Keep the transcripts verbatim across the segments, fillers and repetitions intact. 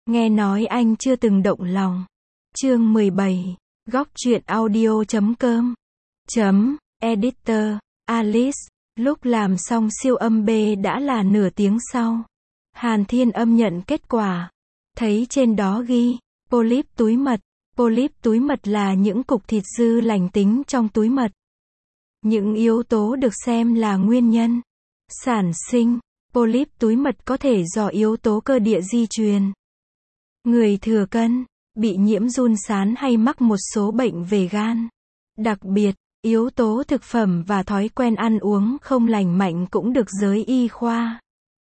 Nghe nói anh chưa từng động lòng. Chương mười bảy. Góc truyện audio chấm com. Chấm, editor, Alice. Lúc làm xong siêu âm B đã là nửa tiếng sau. Hàn Thiên Âm nhận kết quả. Thấy trên đó ghi, polyp túi mật. Polyp túi mật là những cục thịt dư lành tính trong túi mật. Những yếu tố được xem là nguyên nhân sản sinh polyp túi mật có thể do yếu tố cơ địa di truyền, người thừa cân, bị nhiễm giun sán hay mắc một số bệnh về gan. Đặc biệt, yếu tố thực phẩm và thói quen ăn uống không lành mạnh cũng được giới y khoa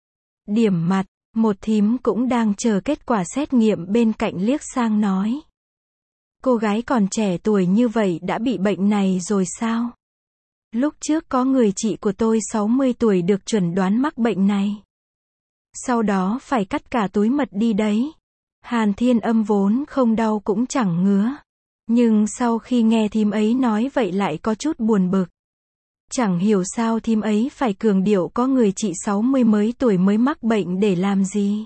điểm mặt. Một thím cũng đang chờ kết quả xét nghiệm bên cạnh liếc sang nói: cô gái còn trẻ tuổi như vậy đã bị bệnh này rồi sao? Lúc trước có người chị của tôi sáu mươi tuổi được chẩn đoán mắc bệnh này. Sau đó phải cắt cả túi mật đi đấy. Hàn Thiên Âm vốn không đau cũng chẳng ngứa. Nhưng sau khi nghe thím ấy nói vậy lại có chút buồn bực. Chẳng hiểu sao thím ấy phải cường điệu có người chị sáu mươi mấy tuổi mới mắc bệnh để làm gì.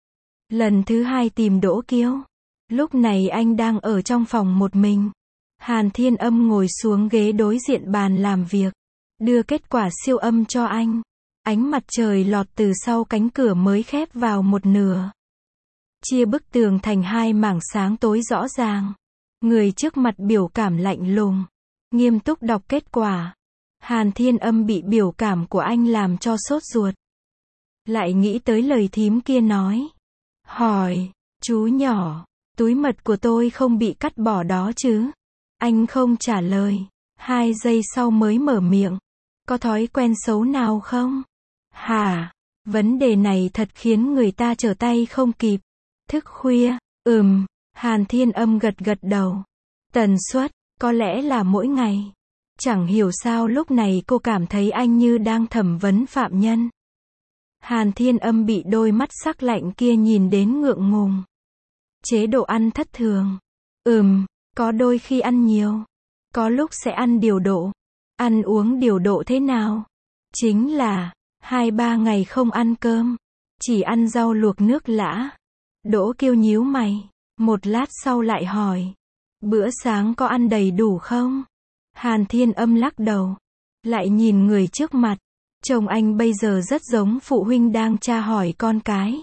Lần thứ hai tìm Đỗ Kiêu. Lúc này anh đang ở trong phòng một mình. Hàn Thiên Âm ngồi xuống ghế đối diện bàn làm việc, đưa kết quả siêu âm cho anh. Ánh mặt trời lọt từ sau cánh cửa mới khép vào một nửa, chia bức tường thành hai mảng sáng tối rõ ràng. Người trước mặt biểu cảm lạnh lùng, nghiêm túc đọc kết quả. Hàn Thiên Âm bị biểu cảm của anh làm cho sốt ruột. Lại nghĩ tới lời thím kia nói. Hỏi, chú nhỏ, túi mật của tôi không bị cắt bỏ đó chứ? Anh không trả lời. Hai giây sau mới mở miệng. Có thói quen xấu nào không? Hả? Vấn đề này thật khiến người ta trở tay không kịp. Thức khuya? Ừm. Hàn Thiên Âm gật gật đầu. Tần suất? Có lẽ là mỗi ngày. Chẳng hiểu sao lúc này cô cảm thấy anh như đang thẩm vấn phạm nhân. Hàn Thiên Âm bị đôi mắt sắc lạnh kia nhìn đến ngượng ngùng. Chế độ ăn thất thường? Ừm. Có đôi khi ăn nhiều, có lúc sẽ ăn điều độ. Ăn uống điều độ thế nào? Chính là hai ba ngày không ăn cơm, chỉ ăn rau luộc nước lã. Đỗ Kiêu nhíu mày, một lát sau lại hỏi, bữa sáng có ăn đầy đủ không? Hàn Thiên Âm lắc đầu, lại nhìn người trước mặt. Chồng anh bây giờ rất giống phụ huynh đang tra hỏi con cái.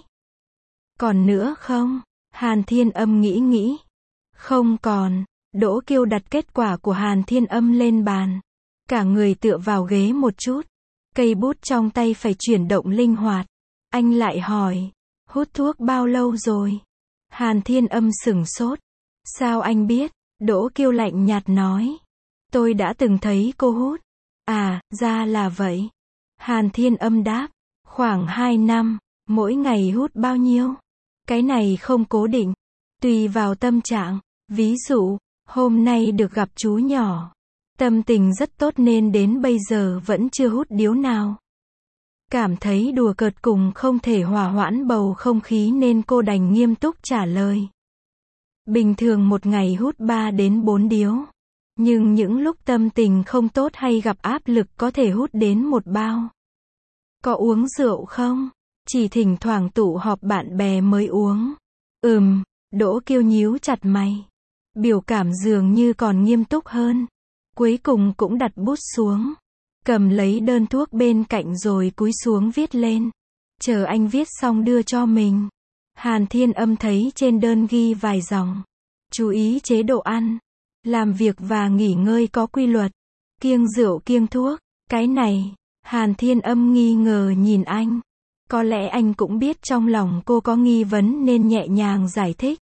Còn nữa không? Hàn Thiên Âm nghĩ nghĩ. Không còn. Đỗ Kiêu đặt kết quả của Hàn Thiên Âm lên bàn. Cả người tựa vào ghế một chút. Cây bút trong tay phải chuyển động linh hoạt. Anh lại hỏi, hút thuốc bao lâu rồi? Hàn Thiên Âm sửng sốt. Sao anh biết? Đỗ Kiêu lạnh nhạt nói. Tôi đã từng thấy cô hút. À, ra là vậy. Hàn Thiên Âm đáp. Khoảng hai năm. Mỗi ngày hút bao nhiêu? Cái này không cố định. Tùy vào tâm trạng. Ví dụ, hôm nay được gặp chú nhỏ. Tâm tình rất tốt nên đến bây giờ vẫn chưa hút điếu nào. Cảm thấy đùa cợt cùng không thể hòa hoãn bầu không khí nên cô đành nghiêm túc trả lời. Bình thường một ngày hút ba đến bốn điếu. Nhưng những lúc tâm tình không tốt hay gặp áp lực có thể hút đến một bao. Có uống rượu không? Chỉ thỉnh thoảng tụ họp bạn bè mới uống. Ừm, Đỗ Kiêu nhíu chặt mày. Biểu cảm dường như còn nghiêm túc hơn. Cuối cùng cũng đặt bút xuống. Cầm lấy đơn thuốc bên cạnh rồi cúi xuống viết lên. Chờ anh viết xong đưa cho mình. Hàn Thiên Âm thấy trên đơn ghi vài dòng. Chú ý chế độ ăn. Làm việc và nghỉ ngơi có quy luật. Kiêng rượu kiêng thuốc. Cái này, Hàn Thiên Âm nghi ngờ nhìn anh. Có lẽ anh cũng biết trong lòng cô có nghi vấn nên nhẹ nhàng giải thích.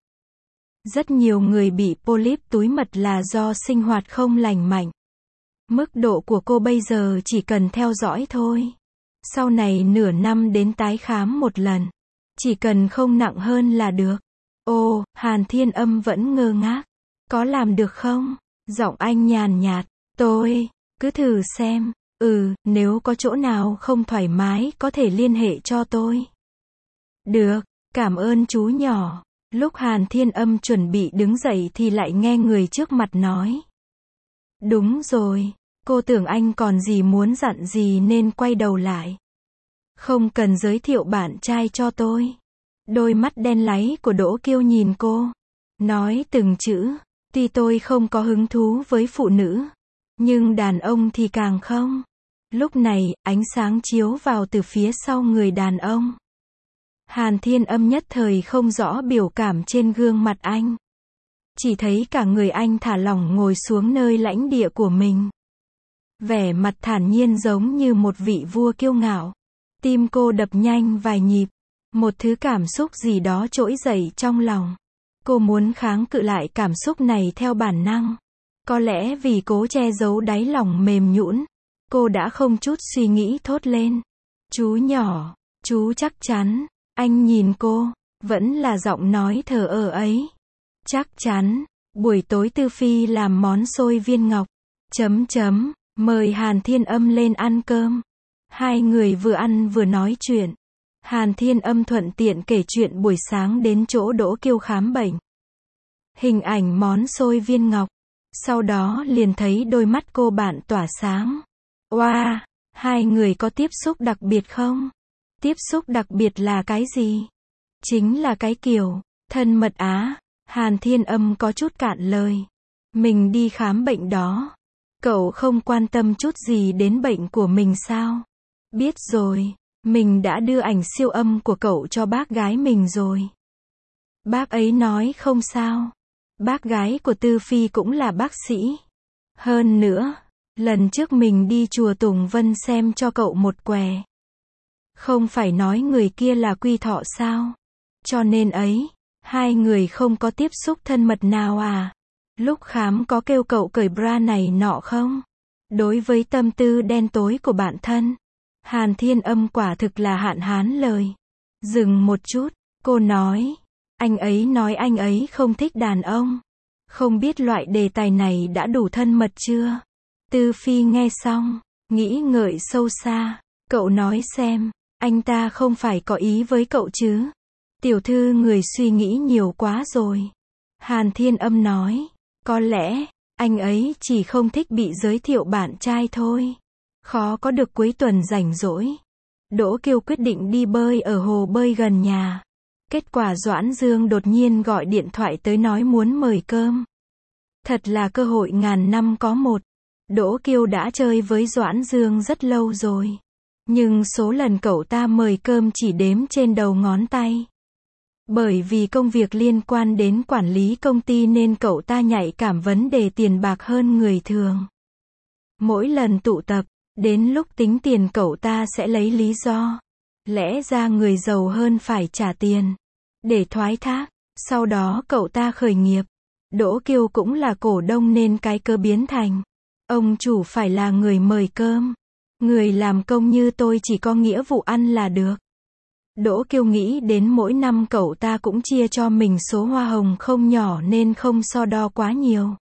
Rất nhiều người bị polyp túi mật là do sinh hoạt không lành mạnh. Mức độ của cô bây giờ chỉ cần theo dõi thôi. Sau này nửa năm đến tái khám một lần. Chỉ cần không nặng hơn là được. Ồ, Hàn Thiên Âm vẫn ngơ ngác. Có làm được không? Giọng anh nhàn nhạt. Tôi, cứ thử xem. Ừ, nếu có chỗ nào không thoải mái có thể liên hệ cho tôi. Được, cảm ơn chú nhỏ. Lúc Hàn Thiên Âm chuẩn bị đứng dậy thì lại nghe người trước mặt nói. Đúng rồi, cô tưởng anh còn gì muốn dặn gì nên quay đầu lại. Không cần giới thiệu bạn trai cho tôi. Đôi mắt đen láy của Đỗ Kiêu nhìn cô. Nói từng chữ. Tuy tôi không có hứng thú với phụ nữ. Nhưng đàn ông thì càng không. Lúc này, ánh sáng chiếu vào từ phía sau người đàn ông. Hàn Thiên Âm nhất thời không rõ biểu cảm trên gương mặt anh. Chỉ thấy cả người anh thả lỏng ngồi xuống nơi lãnh địa của mình. Vẻ mặt thản nhiên giống như một vị vua kiêu ngạo. Tim cô đập nhanh vài nhịp. Một thứ cảm xúc gì đó trỗi dậy trong lòng. Cô muốn kháng cự lại cảm xúc này theo bản năng. Có lẽ vì cố che giấu đáy lòng mềm nhũn, cô đã không chút suy nghĩ thốt lên. Chú nhỏ, chú chắc chắn. Anh nhìn cô, vẫn là giọng nói thờ ơ ấy. Chắc chắn, buổi tối Tư Phi làm món xôi viên ngọc. Chấm chấm, mời Hàn Thiên Âm lên ăn cơm. Hai người vừa ăn vừa nói chuyện. Hàn Thiên Âm thuận tiện kể chuyện buổi sáng đến chỗ Đỗ Kiêu khám bệnh. Hình ảnh món xôi viên ngọc. Sau đó liền thấy đôi mắt cô bạn tỏa sáng. Oa, wow, hai người có tiếp xúc đặc biệt không? Tiếp xúc đặc biệt là cái gì? Chính là cái kiểu thân mật á. Hàn Thiên Âm có chút cạn lời. Mình đi khám bệnh đó. Cậu không quan tâm chút gì đến bệnh của mình sao? Biết rồi, mình đã đưa ảnh siêu âm của cậu cho bác gái mình rồi. Bác ấy nói không sao. Bác gái của Tư Phi cũng là bác sĩ. Hơn nữa, lần trước mình đi chùa Tùng Vân xem cho cậu một què. Không phải nói người kia là Quy Thọ sao? Cho nên ấy, hai người không có tiếp xúc thân mật nào à? Lúc khám có kêu cậu cởi bra này nọ không? Đối với tâm tư đen tối của bản thân, Hàn Thiên Âm quả thực là hạn hán lời. Dừng một chút, cô nói. Anh ấy nói anh ấy không thích đàn ông. Không biết loại đề tài này đã đủ thân mật chưa? Tư Phi nghe xong, nghĩ ngợi sâu xa. Cậu nói xem, anh ta không phải có ý với cậu chứ? Tiểu thư người suy nghĩ nhiều quá rồi. Hàn Thiên Âm nói. Có lẽ, anh ấy chỉ không thích bị giới thiệu bạn trai thôi. Khó có được cuối tuần rảnh rỗi. Đỗ Kiêu quyết định đi bơi ở hồ bơi gần nhà. Kết quả Doãn Dương đột nhiên gọi điện thoại tới nói muốn mời cơm. Thật là cơ hội ngàn năm có một. Đỗ Kiêu đã chơi với Doãn Dương rất lâu rồi. Nhưng số lần cậu ta mời cơm chỉ đếm trên đầu ngón tay. Bởi vì công việc liên quan đến quản lý công ty nên cậu ta nhạy cảm vấn đề tiền bạc hơn người thường. Mỗi lần tụ tập, đến lúc tính tiền cậu ta sẽ lấy lý do. Lẽ ra người giàu hơn phải trả tiền. Để thoái thác, sau đó cậu ta khởi nghiệp. Đỗ Kiêu cũng là cổ đông nên cái cơ biến thành. Ông chủ phải là người mời cơm. Người làm công như tôi chỉ có nghĩa vụ ăn là được. Đỗ Kiêu nghĩ đến mỗi năm cậu ta cũng chia cho mình số hoa hồng không nhỏ nên không so đo quá nhiều.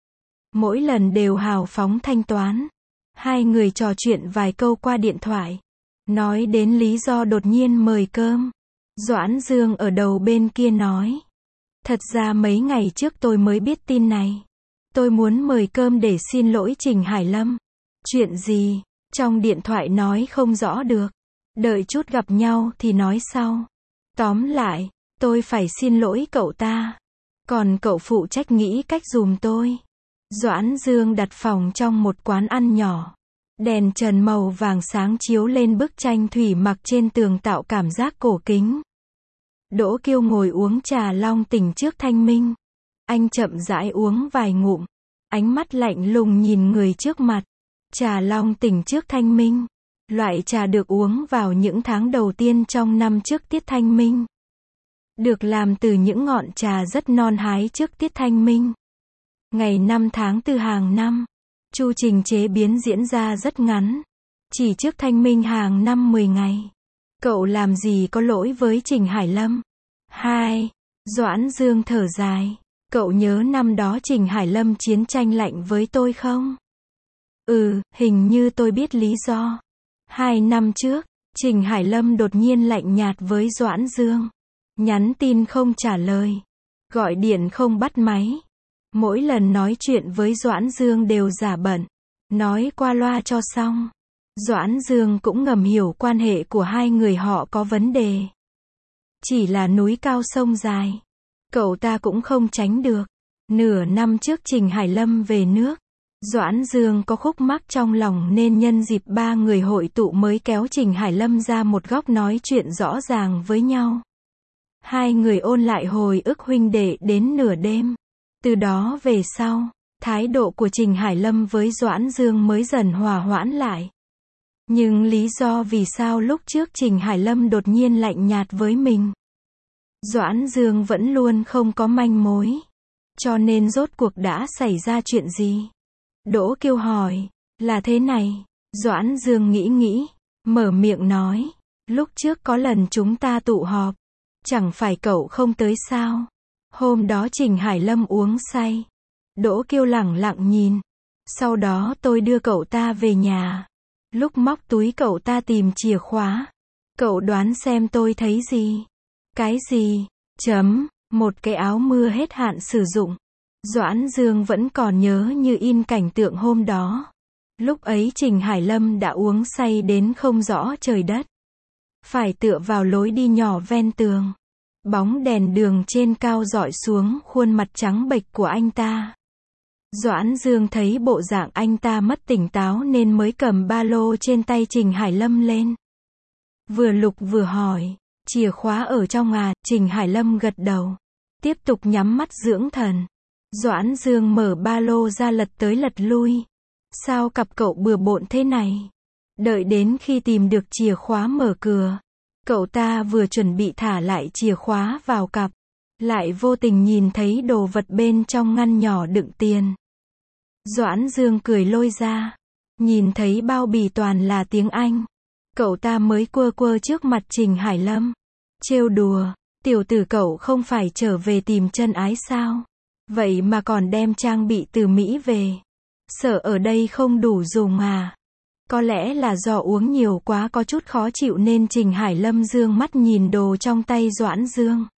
Mỗi lần đều hào phóng thanh toán. Hai người trò chuyện vài câu qua điện thoại. Nói đến lý do đột nhiên mời cơm. Doãn Dương ở đầu bên kia nói. Thật ra mấy ngày trước tôi mới biết tin này. Tôi muốn mời cơm để xin lỗi Trình Hải Lâm. Chuyện gì? Trong điện thoại nói không rõ được. Đợi chút gặp nhau thì nói sau. Tóm lại, tôi phải xin lỗi cậu ta. Còn cậu phụ trách nghĩ cách giùm tôi. Doãn Dương đặt phòng trong một quán ăn nhỏ. Đèn trần màu vàng sáng chiếu lên bức tranh thủy mặc trên tường tạo cảm giác cổ kính. Đỗ Kiêu ngồi uống trà long tỉnh trước thanh minh. Anh chậm rãi uống vài ngụm. Ánh mắt lạnh lùng nhìn người trước mặt. Trà long tỉnh trước thanh minh. Loại trà được uống vào những tháng đầu tiên trong năm trước tiết thanh minh. Được làm từ những ngọn trà rất non hái trước tiết thanh minh. Ngày năm tháng tư hàng năm. Chu trình chế biến diễn ra rất ngắn. Chỉ trước thanh minh hàng năm mười ngày. Cậu làm gì có lỗi với Trình Hải Lâm? Hai. Doãn Dương thở dài. Cậu nhớ năm đó Trình Hải Lâm chiến tranh lạnh với tôi không? Ừ, hình như tôi biết lý do. Hai năm trước, Trình Hải Lâm đột nhiên lạnh nhạt với Doãn Dương. Nhắn tin không trả lời. Gọi điện không bắt máy. Mỗi lần nói chuyện với Doãn Dương đều giả bận. Nói qua loa cho xong. Doãn Dương cũng ngầm hiểu quan hệ của hai người họ có vấn đề. chỉ là núi cao sông dài. Cậu ta cũng không tránh được. Nửa năm trước Trình Hải Lâm về nước, Doãn Dương có khúc mắc trong lòng nên nhân dịp ba người hội tụ mới kéo Trình Hải Lâm ra một góc nói chuyện rõ ràng với nhau. Hai người ôn lại hồi ức huynh đệ đến nửa đêm. Từ đó về sau, thái độ của Trình Hải Lâm với Doãn Dương mới dần hòa hoãn lại. Nhưng lý do vì sao lúc trước Trình Hải Lâm đột nhiên lạnh nhạt với mình, Doãn Dương vẫn luôn không có manh mối. Cho nên rốt cuộc đã xảy ra chuyện gì? Đỗ Kiêu hỏi. Là thế này. Doãn Dương nghĩ nghĩ, mở miệng nói. Lúc trước có lần chúng ta tụ họp, chẳng phải cậu không tới sao? Hôm đó Trình Hải Lâm uống say. Đỗ Kiêu lẳng lặng nhìn. Sau đó tôi đưa cậu ta về nhà. Lúc móc túi cậu ta tìm chìa khóa. Cậu đoán xem tôi thấy gì? Cái gì? Chấm. Một cái áo mưa hết hạn sử dụng. Doãn Dương vẫn còn nhớ như in cảnh tượng hôm đó. Lúc ấy Trình Hải Lâm đã uống say đến không rõ trời đất. Phải tựa vào lối đi nhỏ ven tường. Bóng đèn đường trên cao rọi xuống khuôn mặt trắng bệch của anh ta. Doãn Dương thấy bộ dạng anh ta mất tỉnh táo nên mới cầm ba lô trên tay Trình Hải Lâm lên. Vừa lục vừa hỏi. Chìa khóa ở trong à? Trình Hải Lâm gật đầu. Tiếp tục nhắm mắt dưỡng thần. Doãn Dương mở ba lô ra lật tới lật lui. Sao cặp cậu bừa bộn thế này? Đợi đến khi tìm được chìa khóa mở cửa, cậu ta vừa chuẩn bị thả lại chìa khóa vào cặp, lại vô tình nhìn thấy đồ vật bên trong ngăn nhỏ đựng tiền. Doãn Dương cười lôi ra. Nhìn thấy bao bì toàn là tiếng Anh. Cậu ta mới quơ quơ trước mặt Trình Hải Lâm. Trêu đùa. Tiểu tử cậu không phải trở về tìm chân ái sao? Vậy mà còn đem trang bị từ Mỹ về. Sợ ở đây không đủ dùng à? Có lẽ là do uống nhiều quá có chút khó chịu nên Trình Hải Lâm dương mắt nhìn đồ trong tay Doãn Dương.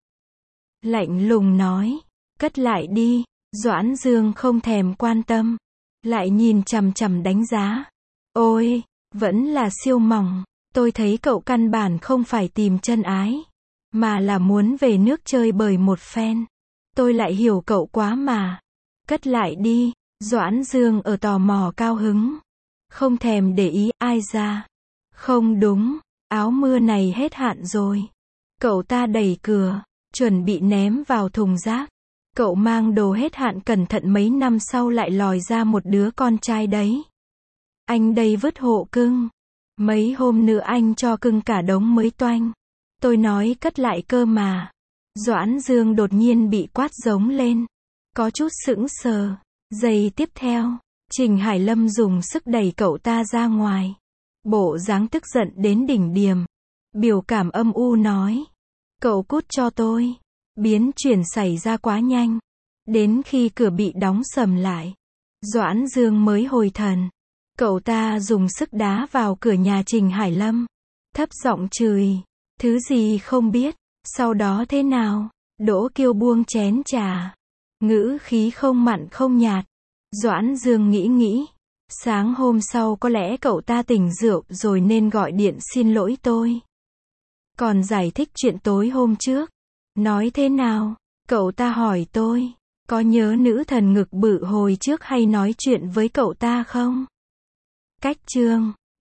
Lạnh lùng nói. Cất lại đi. Doãn Dương không thèm quan tâm. Lại nhìn chằm chằm đánh giá. Ôi, vẫn là siêu mỏng. Tôi thấy cậu căn bản không phải tìm chân ái, mà là muốn về nước chơi bời một phen. Tôi lại hiểu cậu quá mà. Cất lại đi. Doãn Dương ở tò mò cao hứng. Không thèm để ý ai ra. Không đúng, áo mưa này hết hạn rồi. Cậu ta đẩy cửa, chuẩn bị ném vào thùng rác. Cậu mang đồ hết hạn cẩn thận mấy năm sau lại lòi ra một đứa con trai đấy. Anh đây vứt hộ cưng. Mấy hôm nữa anh cho cưng cả đống mới toanh. Tôi nói cất lại cơ mà. Doãn Dương đột nhiên bị quát giống lên. Có chút sững sờ. Giây tiếp theo, Trình Hải Lâm dùng sức đẩy cậu ta ra ngoài. Bộ dáng tức giận đến đỉnh điểm. Biểu cảm âm u nói. Cậu cút cho tôi. Biến chuyển xảy ra quá nhanh. Đến khi cửa bị đóng sầm lại, Doãn Dương mới hồi thần. Cậu ta dùng sức đá vào cửa nhà Trình Hải Lâm. Thấp giọng chửi. Thứ gì không biết. Sau đó thế nào? Đỗ Kiêu buông chén trà. Ngữ khí không mặn không nhạt. Doãn Dương nghĩ nghĩ. Sáng hôm sau có lẽ cậu ta tỉnh rượu rồi nên gọi điện xin lỗi tôi. Còn giải thích chuyện tối hôm trước. Nói thế nào? Cậu ta hỏi tôi. Có nhớ nữ thần ngực bự hồi trước hay nói chuyện với cậu ta không? Cách chương